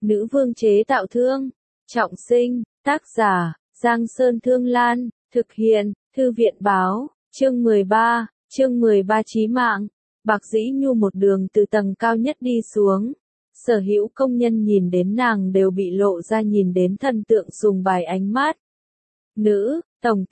Nữ vương chế tạo thương. Trọng sinh, tác giả, Giang Sơn Thương Lan, thực hiện, Thư viện báo, chương 13 chí mạng. Bạc Dĩ Nhu một đường từ tầng cao nhất đi xuống. Sở hữu công nhân nhìn đến nàng đều bị lộ ra nhìn đến thần tượng sùng bài ánh mắt. Nữ, tổng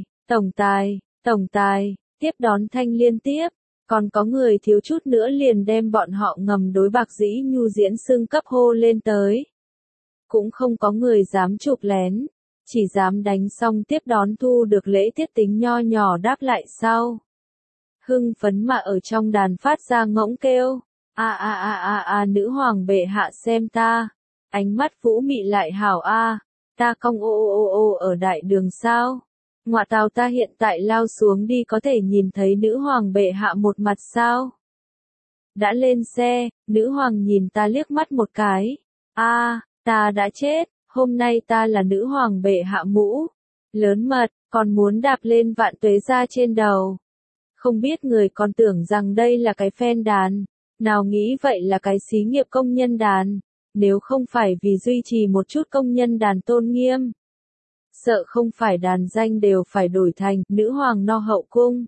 tài, tiếp đón thanh liên tiếp. Còn có người thiếu chút nữa liền đem bọn họ ngầm đối Bạc Dĩ Nhu diễn xưng cấp hô lên tới. Cũng không có người dám chụp lén, chỉ dám đánh xong tiếp đón thu được lễ tiết tính nho nhỏ đáp lại sau. Hưng phấn mà ở trong đàn phát ra ngỗng kêu, nữ hoàng bệ hạ xem ta, ánh mắt vũ mị lại hảo ta cong ô ở đại đường sao. Ngoại tào ta hiện tại lao xuống đi có thể nhìn thấy nữ hoàng bệ hạ một mặt sao? Đã lên xe, nữ hoàng nhìn ta liếc mắt một cái. Ta đã chết, hôm nay ta là nữ hoàng bệ hạ mũ. Lớn mật, còn muốn đạp lên vạn tuế ra trên đầu. Không biết người còn tưởng rằng đây là cái phen đàn, nào nghĩ vậy là cái xí nghiệp công nhân đàn, nếu không phải vì duy trì một chút công nhân đàn tôn nghiêm. Sợ không phải đàn danh đều phải đổi thành nữ hoàng no hậu cung.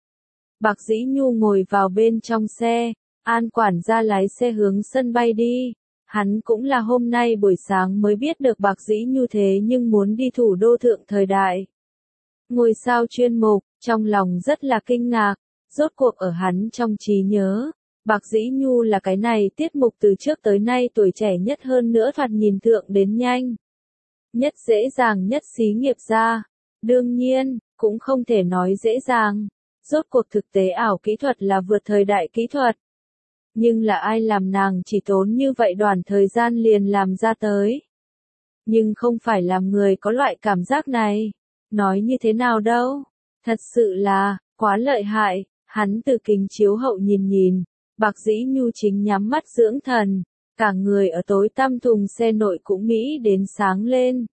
Bạc Dĩ Nhu ngồi vào bên trong xe, An quản gia lái xe hướng sân bay đi. Hắn cũng là hôm nay buổi sáng mới biết được Bạc Dĩ Nhu thế nhưng muốn đi thủ đô thượng thời đại. Ngôi sao chuyên mục, trong lòng rất là kinh ngạc, rốt cuộc ở hắn trong trí nhớ. Bạc Dĩ Nhu là cái này tiết mục từ trước tới nay tuổi trẻ nhất hơn nữa thoạt nhìn thượng đến nhanh. Nhất dễ dàng nhất xí nghiệp gia. Đương nhiên, cũng không thể nói dễ dàng. Rốt cuộc thực tế ảo kỹ thuật là vượt thời đại kỹ thuật. Nhưng là ai làm nàng chỉ tốn như vậy đoạn thời gian liền làm ra tới. Nhưng không phải làm người có loại cảm giác này. Nói như thế nào đâu. Thật sự là, quá lợi hại. Hắn từ kính chiếu hậu nhìn. Bạc Dĩ Nhu chính nhắm mắt dưỡng thần. Cả người ở tối tăm thùng xe nội cũng nghĩ đến sáng lên.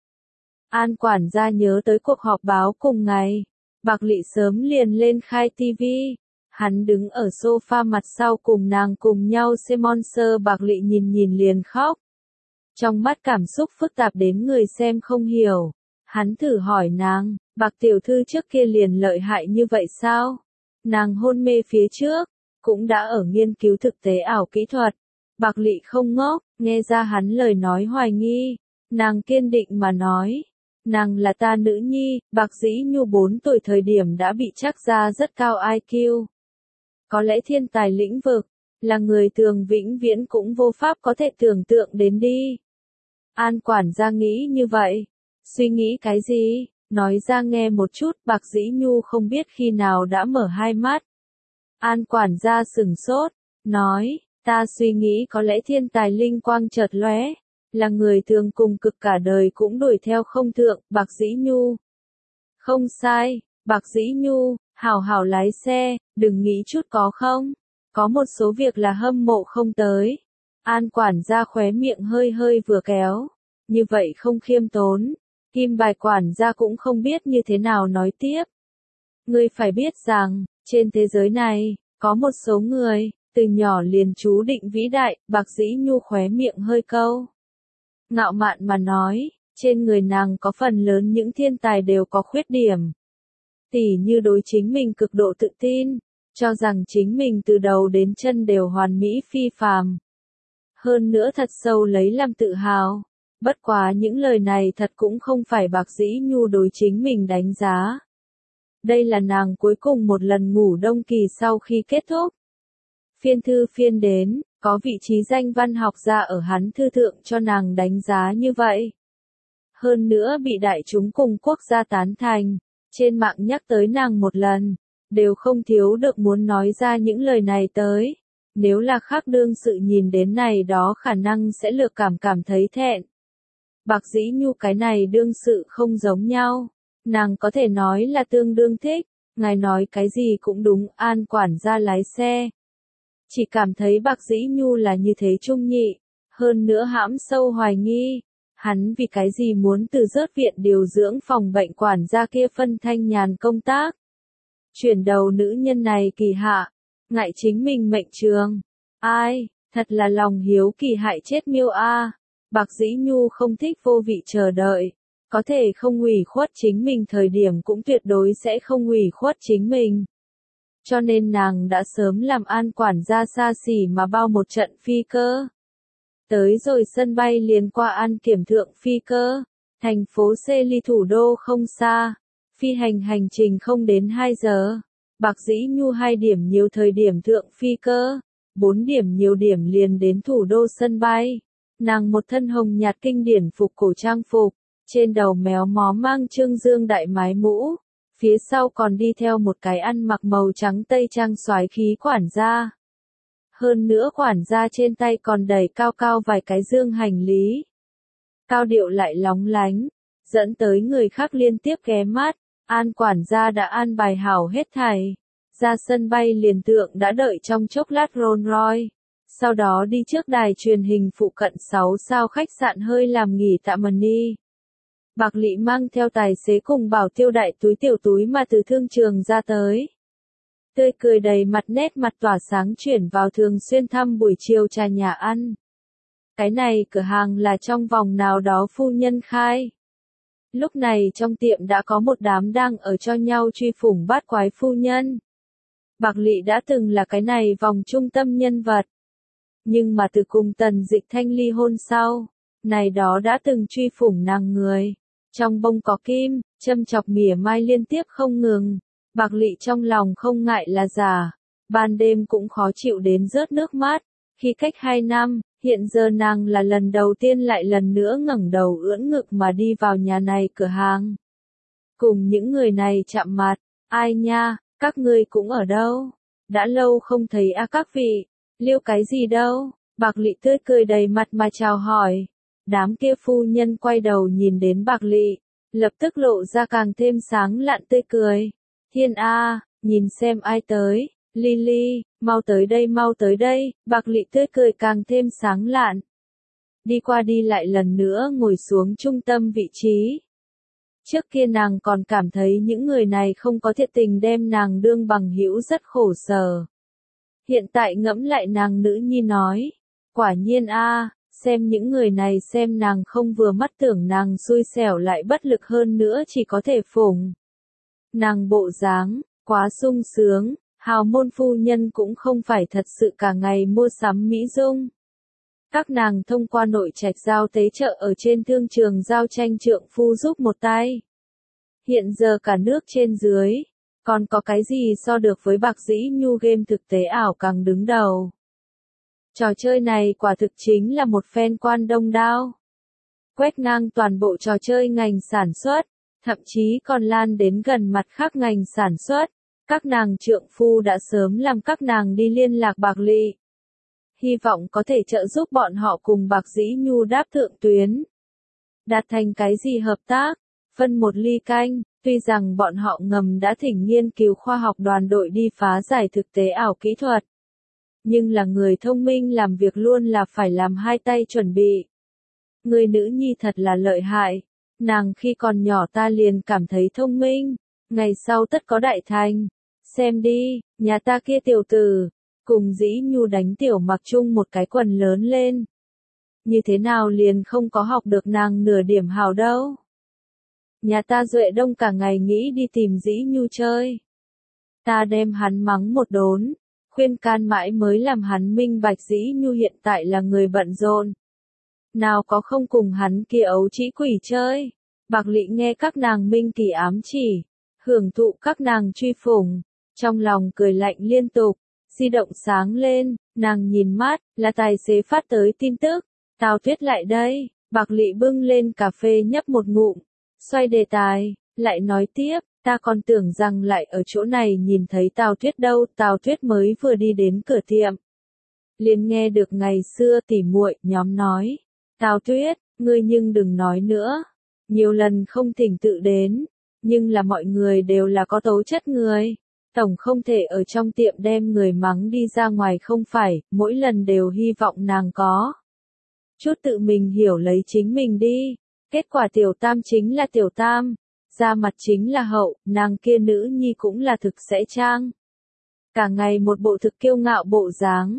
An quản gia nhớ tới cuộc họp báo cùng ngày. Bạc Lị sớm liền lên khai tivi. Hắn đứng ở sofa mặt sau cùng nàng cùng nhau xem Monster. Bạc Lị nhìn liền khóc. Trong mắt cảm xúc phức tạp đến người xem không hiểu. Hắn thử hỏi nàng, Bạc tiểu thư trước kia liền lợi hại như vậy sao? Nàng hôn mê phía trước, cũng đã ở nghiên cứu thực tế ảo kỹ thuật. Bạc Lị không ngốc, nghe ra hắn lời nói hoài nghi. Nàng kiên định mà nói. Nàng là ta nữ nhi, Bạc Dĩ Nhu 4 tuổi thời điểm đã bị trắc ra rất cao IQ. Có lẽ thiên tài lĩnh vực, là người thường vĩnh viễn cũng vô pháp có thể tưởng tượng đến đi. An quản gia nghĩ như vậy. Suy nghĩ cái gì? Nói ra nghe một chút. Bạc Dĩ Nhu không biết khi nào đã mở hai mắt. An quản gia sửng sốt, nói, ta suy nghĩ có lẽ thiên tài linh quang chợt lóe, là người thường cùng cực cả đời cũng đuổi theo không thượng. Bạc Dĩ Nhu. Không sai, Bạc Dĩ Nhu, hảo lái xe, đừng nghĩ chút có không. Có một số việc là hâm mộ không tới. An quản gia khóe miệng hơi vừa kéo. Như vậy không khiêm tốn. Kim bài quản gia cũng không biết như thế nào nói tiếp. Ngươi phải biết rằng, trên thế giới này, có một số người, từ nhỏ liền chú định vĩ đại. Bạc Dĩ Nhu khóe miệng hơi câu. Ngạo mạn mà nói, trên người nàng có phần lớn những thiên tài đều có khuyết điểm. Tỉ như đối chính mình cực độ tự tin, cho rằng chính mình từ đầu đến chân đều hoàn mỹ phi phàm. Hơn nữa thật sâu lấy làm tự hào. Bất quá những lời này thật cũng không phải Bạc Dĩ Nhu đối chính mình đánh giá. Đây là nàng cuối cùng một lần ngủ đông kỳ sau khi kết thúc. Phiên thư phiên đến, có vị trí danh văn học gia ở hắn thư thượng cho nàng đánh giá như vậy. Hơn nữa bị đại chúng cùng quốc gia tán thành, trên mạng nhắc tới nàng một lần, đều không thiếu được muốn nói ra những lời này tới. Nếu là khác đương sự nhìn đến này đó khả năng sẽ lược cảm thấy thẹn. Bạc Dĩ Nhu cái này đương sự không giống nhau. Nàng có thể nói là tương đương thích, ngài nói cái gì cũng đúng. An quản gia lái xe. Chỉ cảm thấy Bạc Dĩ Nhu là như thế trung nhị, hơn nữa hãm sâu hoài nghi. Hắn vì cái gì muốn từ rớt viện điều dưỡng phòng bệnh quản gia kia phân thanh nhàn công tác. Chuyển đầu nữ nhân này kỳ hạ, ngại chính mình mệnh trường. Ai, thật là lòng hiếu kỳ hại chết miêu a. Bạc Dĩ Nhu không thích vô vị chờ đợi. Có thể không ủy khuất chính mình thời điểm cũng tuyệt đối sẽ không ủy khuất chính mình. Cho nên nàng đã sớm làm An quản gia xa xỉ mà bao một trận phi cơ. Tới rồi sân bay liền qua An kiểm thượng phi cơ. Thành phố C ly thủ đô không xa. Phi hành trình không đến 2 giờ. Bạc Dĩ Nhu 2 điểm nhiều thời điểm thượng phi cơ. 4 điểm nhiều điểm liền đến thủ đô sân bay. Nàng một thân hồng nhạt kinh điển phục cổ trang phục. Trên đầu méo mó mang trương dương đại mái mũ. Phía sau còn đi theo một cái ăn mặc màu trắng tây trang soái khí quản gia. Hơn nữa quản gia trên tay còn đẩy cao cao vài cái dương hành lý. Cao điệu lại lóng lánh, dẫn tới người khác liên tiếp ghé mắt. An quản gia đã an bài hảo hết thảy. Ra sân bay liền tượng đã đợi trong chốc lát Rolls Royce. Sau đó đi trước đài truyền hình phụ cận 6 sao khách sạn hơi làm nghỉ tạm đi. Bạc Lị mang theo tài xế cùng Bảo Tiêu đại túi tiểu túi mà từ thương trường ra tới. Tươi cười đầy mặt nét mặt tỏa sáng chuyển vào thường xuyên thăm buổi chiều trà nhà ăn. Cái này cửa hàng là trong vòng nào đó phu nhân khai. Lúc này trong tiệm đã có một đám đang ở cho nhau truy phủng bát quái phu nhân. Bạc Lị đã từng là cái này vòng trung tâm nhân vật. Nhưng mà từ cùng Tần Dịch Thanh ly hôn sau, này đó đã từng truy phủng nàng người. Trong bông có kim, châm chọc mỉa mai liên tiếp không ngừng. Bạc Lị trong lòng không ngại là giả. Ban đêm cũng khó chịu đến rớt nước mắt. Khi cách 2 năm, hiện giờ nàng là lần đầu tiên lại lần nữa ngẩng đầu ưỡn ngực mà đi vào nhà này cửa hàng. Cùng những người này chạm mặt. Ai nha, các ngươi cũng ở đâu? Đã lâu không thấy các vị. Liêu cái gì đâu? Bạc Lị tươi cười đầy mặt mà chào hỏi. Đám kia phu nhân quay đầu nhìn đến Bạc Lị, lập tức lộ ra càng thêm sáng lạn tươi cười. Thiên A, nhìn xem ai tới. Lily, mau tới đây. Bạc Lị tươi cười càng thêm sáng lạn. Đi qua đi lại lần nữa ngồi xuống trung tâm vị trí. Trước kia nàng còn cảm thấy những người này không có thiệt tình đem nàng đương bằng hữu rất khổ sở. Hiện tại ngẫm lại nàng nữ nhi nói. Quả nhiên a, xem những người này xem nàng không vừa mắt tưởng nàng xui xẻo lại bất lực hơn nữa chỉ có thể phủng. Nàng bộ dáng, quá sung sướng, hào môn phu nhân cũng không phải thật sự cả ngày mua sắm mỹ dung. Các nàng thông qua nội trạch giao tế chợ ở trên thương trường giao tranh trượng phu giúp một tay. Hiện giờ cả nước trên dưới, còn có cái gì so được với Bạc Dĩ Nhu game thực tế ảo càng đứng đầu. Trò chơi này quả thực chính là một phen quan đông đao. Quét ngang toàn bộ trò chơi ngành sản xuất, thậm chí còn lan đến gần mặt khác ngành sản xuất. Các nàng trượng phu đã sớm làm các nàng đi liên lạc Bạc Lị. Hy vọng có thể trợ giúp bọn họ cùng Bạc Dĩ Nhu đáp thượng tuyến. Đạt thành cái gì hợp tác, phân một ly canh, tuy rằng bọn họ ngầm đã thỉnh nghiên cứu khoa học đoàn đội đi phá giải thực tế ảo kỹ thuật. Nhưng là người thông minh làm việc luôn là phải làm hai tay chuẩn bị. Người nữ nhi thật là lợi hại, nàng khi còn nhỏ ta liền cảm thấy thông minh, ngày sau tất có đại thành. Xem đi, nhà ta kia tiểu tử, cùng Dĩ Nhu đánh tiểu mặc chung một cái quần lớn lên. Như thế nào liền không có học được nàng nửa điểm hào đâu. Nhà ta Duệ Đông cả ngày nghĩ đi tìm Dĩ Nhu chơi. Ta đem hắn mắng một đốn, khuyên can mãi mới làm hắn minh bạch Dĩ Nhu hiện tại là người bận rộn. Nào có không cùng hắn kia ấu trĩ quỷ chơi. Bạc Lị nghe các nàng minh kỳ ám chỉ, hưởng thụ các nàng truy phủng, trong lòng cười lạnh liên tục. Di động sáng lên, nàng nhìn mát, là tài xế phát tới tin tức. Tào Tuyết lại đây. Bạc Lị bưng lên cà phê nhấp một ngụm, xoay đề tài, lại nói tiếp, ta còn tưởng rằng lại ở chỗ này nhìn thấy Tào Tuyết đâu. Tào Tuyết mới vừa đi đến cửa tiệm, liền nghe được ngày xưa tỉ muội nhóm nói, Tào Tuyết, ngươi nhưng đừng nói nữa. Nhiều lần không thỉnh tự đến, nhưng là mọi người đều là có tố chất người. Tổng không thể ở trong tiệm đem người mắng đi ra ngoài không phải, mỗi lần đều hy vọng nàng có chút tự mình hiểu lấy chính mình đi. Kết quả tiểu tam chính là tiểu tam, ra mặt chính là hậu, nàng kia nữ nhi cũng là thực sẽ trang. Cả ngày một bộ thực kiêu ngạo bộ dáng,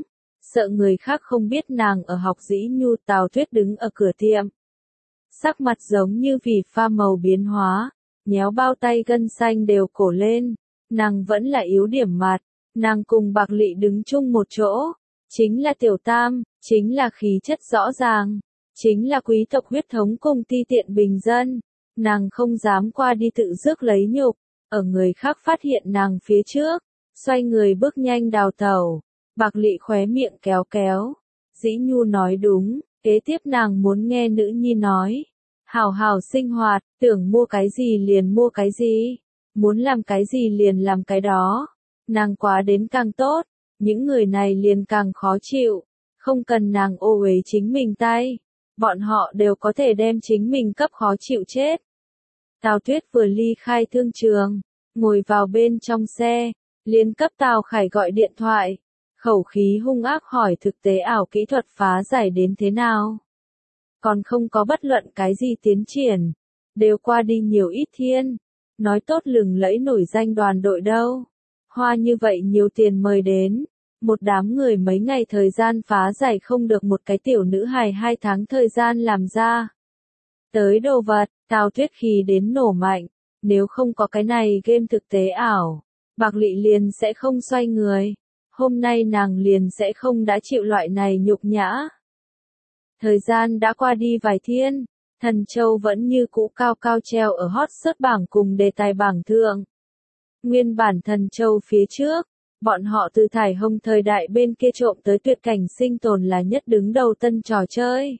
Sợ người khác không biết nàng ở học Dĩ Nhu, Tào Tuyết đứng ở cửa tiệm. Sắc mặt giống như vì pha màu biến hóa, nhéo bao tay gân xanh đều cổ lên, nàng vẫn là yếu điểm mặt, nàng cùng Bạc Lị đứng chung một chỗ, chính là tiểu tam, chính là khí chất rõ ràng, chính là quý tộc huyết thống cùng ti tiện bình dân, nàng không dám qua đi tự rước lấy nhục, ở người khác phát hiện nàng phía trước, xoay người bước nhanh đào tẩu, Bạc Lị khóe miệng kéo kéo, Dĩ Nhu nói đúng, kế tiếp nàng muốn nghe nữ nhi nói. Hảo hảo sinh hoạt, tưởng mua cái gì liền mua cái gì, muốn làm cái gì liền làm cái đó, nàng quá đến càng tốt, những người này liền càng khó chịu, không cần nàng ô uế chính mình tay, bọn họ đều có thể đem chính mình cấp khó chịu chết. Tào Tuyết vừa ly khai thương trường, ngồi vào bên trong xe, liền cấp Tào Khải gọi điện thoại, khẩu khí hung ác hỏi thực tế ảo kỹ thuật phá giải đến thế nào. Còn không có bất luận cái gì tiến triển, đều qua đi nhiều ít thiên, nói tốt lừng lẫy nổi danh đoàn đội đâu. Hoa như vậy nhiều tiền mời đến, một đám người mấy ngày thời gian phá giải không được một cái tiểu nữ hài 2 tháng thời gian làm ra. Tới đồ vật, Tào Tuyết khí đến nổ mạnh, nếu không có cái này game thực tế ảo, Bạc Lị liền sẽ không xoay người, hôm nay nàng liền sẽ không đã chịu loại này nhục nhã. Thời gian đã qua đi vài thiên, Thần Châu vẫn như cũ cao cao treo ở hot search bảng cùng đề tài bảng thượng. Nguyên bản Thần Châu phía trước, bọn họ từ thải hồng thời đại bên kia trộm tới tuyệt cảnh sinh tồn là nhất đứng đầu tân trò chơi.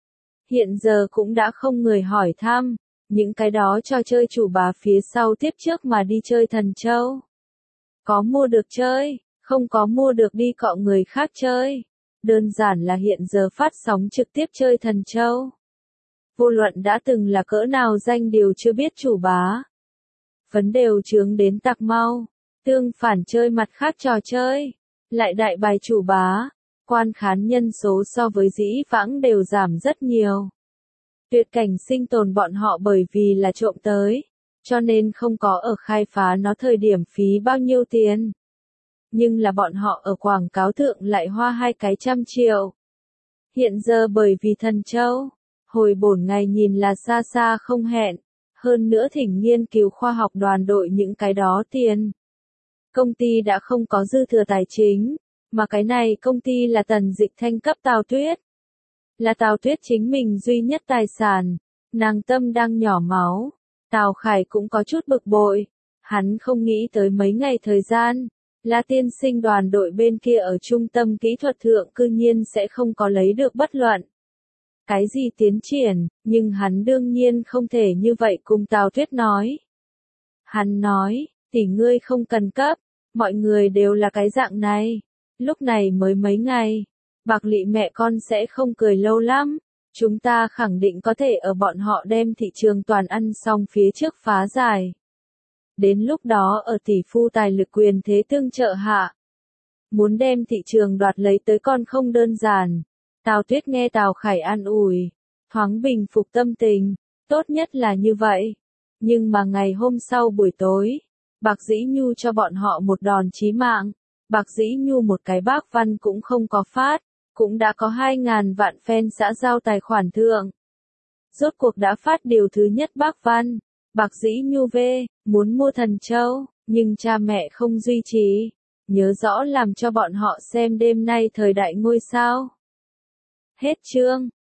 Hiện giờ cũng đã không người hỏi thăm, những cái đó trò chơi chủ bá phía sau tiếp trước mà đi chơi Thần Châu. Có mua được chơi, không có mua được đi cọ người khác chơi. Đơn giản là hiện giờ phát sóng trực tiếp chơi Thần Châu. Vô luận đã từng là cỡ nào danh điều chưa biết chủ bá. Vấn đều chướng đến tạc mau, tương phản chơi mặt khác trò chơi, lại đại bài chủ bá, quan khán nhân số so với dĩ vãng đều giảm rất nhiều. Tuyệt cảnh sinh tồn bọn họ bởi vì là trộm tới, cho nên không có ở khai phá nó thời điểm phí bao nhiêu tiền. Nhưng là bọn họ ở quảng cáo thượng lại hoa 200 triệu. Hiện giờ bởi vì Thần Châu, hồi bổn ngày nhìn là xa xa không hẹn, hơn nữa thỉnh nghiên cứu khoa học đoàn đội những cái đó tiền. Công ty đã không có dư thừa tài chính, mà cái này công ty là Tần Dịch Thanh cấp Tào Tuyết. Là Tào Tuyết chính mình duy nhất tài sản, nàng tâm đang nhỏ máu, Tào Khải cũng có chút bực bội, hắn không nghĩ tới mấy ngày thời gian. La tiên sinh đoàn đội bên kia ở trung tâm kỹ thuật thượng cư nhiên sẽ không có lấy được bất luận. Cái gì tiến triển, nhưng hắn đương nhiên không thể như vậy cùng Tào Tuyết nói. Hắn nói, tỷ ngươi không cần cấp, mọi người đều là cái dạng này. Lúc này mới mấy ngày, Bạc Lị mẹ con sẽ không cười lâu lắm. Chúng ta khẳng định có thể ở bọn họ đem thị trường toàn ăn xong phía trước phá giải. Đến lúc đó ở tỷ phu tài lực quyền thế tương trợ hạ. Muốn đem thị trường đoạt lấy tới con không đơn giản. Tào Tuyết nghe Tào Khải an ủi, thoáng bình phục tâm tình, tốt nhất là như vậy. Nhưng mà ngày hôm sau buổi tối, Bạc Dĩ Nhu cho bọn họ một đòn chí mạng. Bạc Dĩ Nhu một cái bác văn cũng không có phát, cũng đã có 2.000 vạn fan xã giao tài khoản thượng. Rốt cuộc đã phát điều thứ nhất bác văn. Bạc Dĩ Nhu về, muốn mua Thần Châu, nhưng cha mẹ không duy trì. Nhớ rõ làm cho bọn họ xem đêm nay thời đại ngôi sao. Hết chương.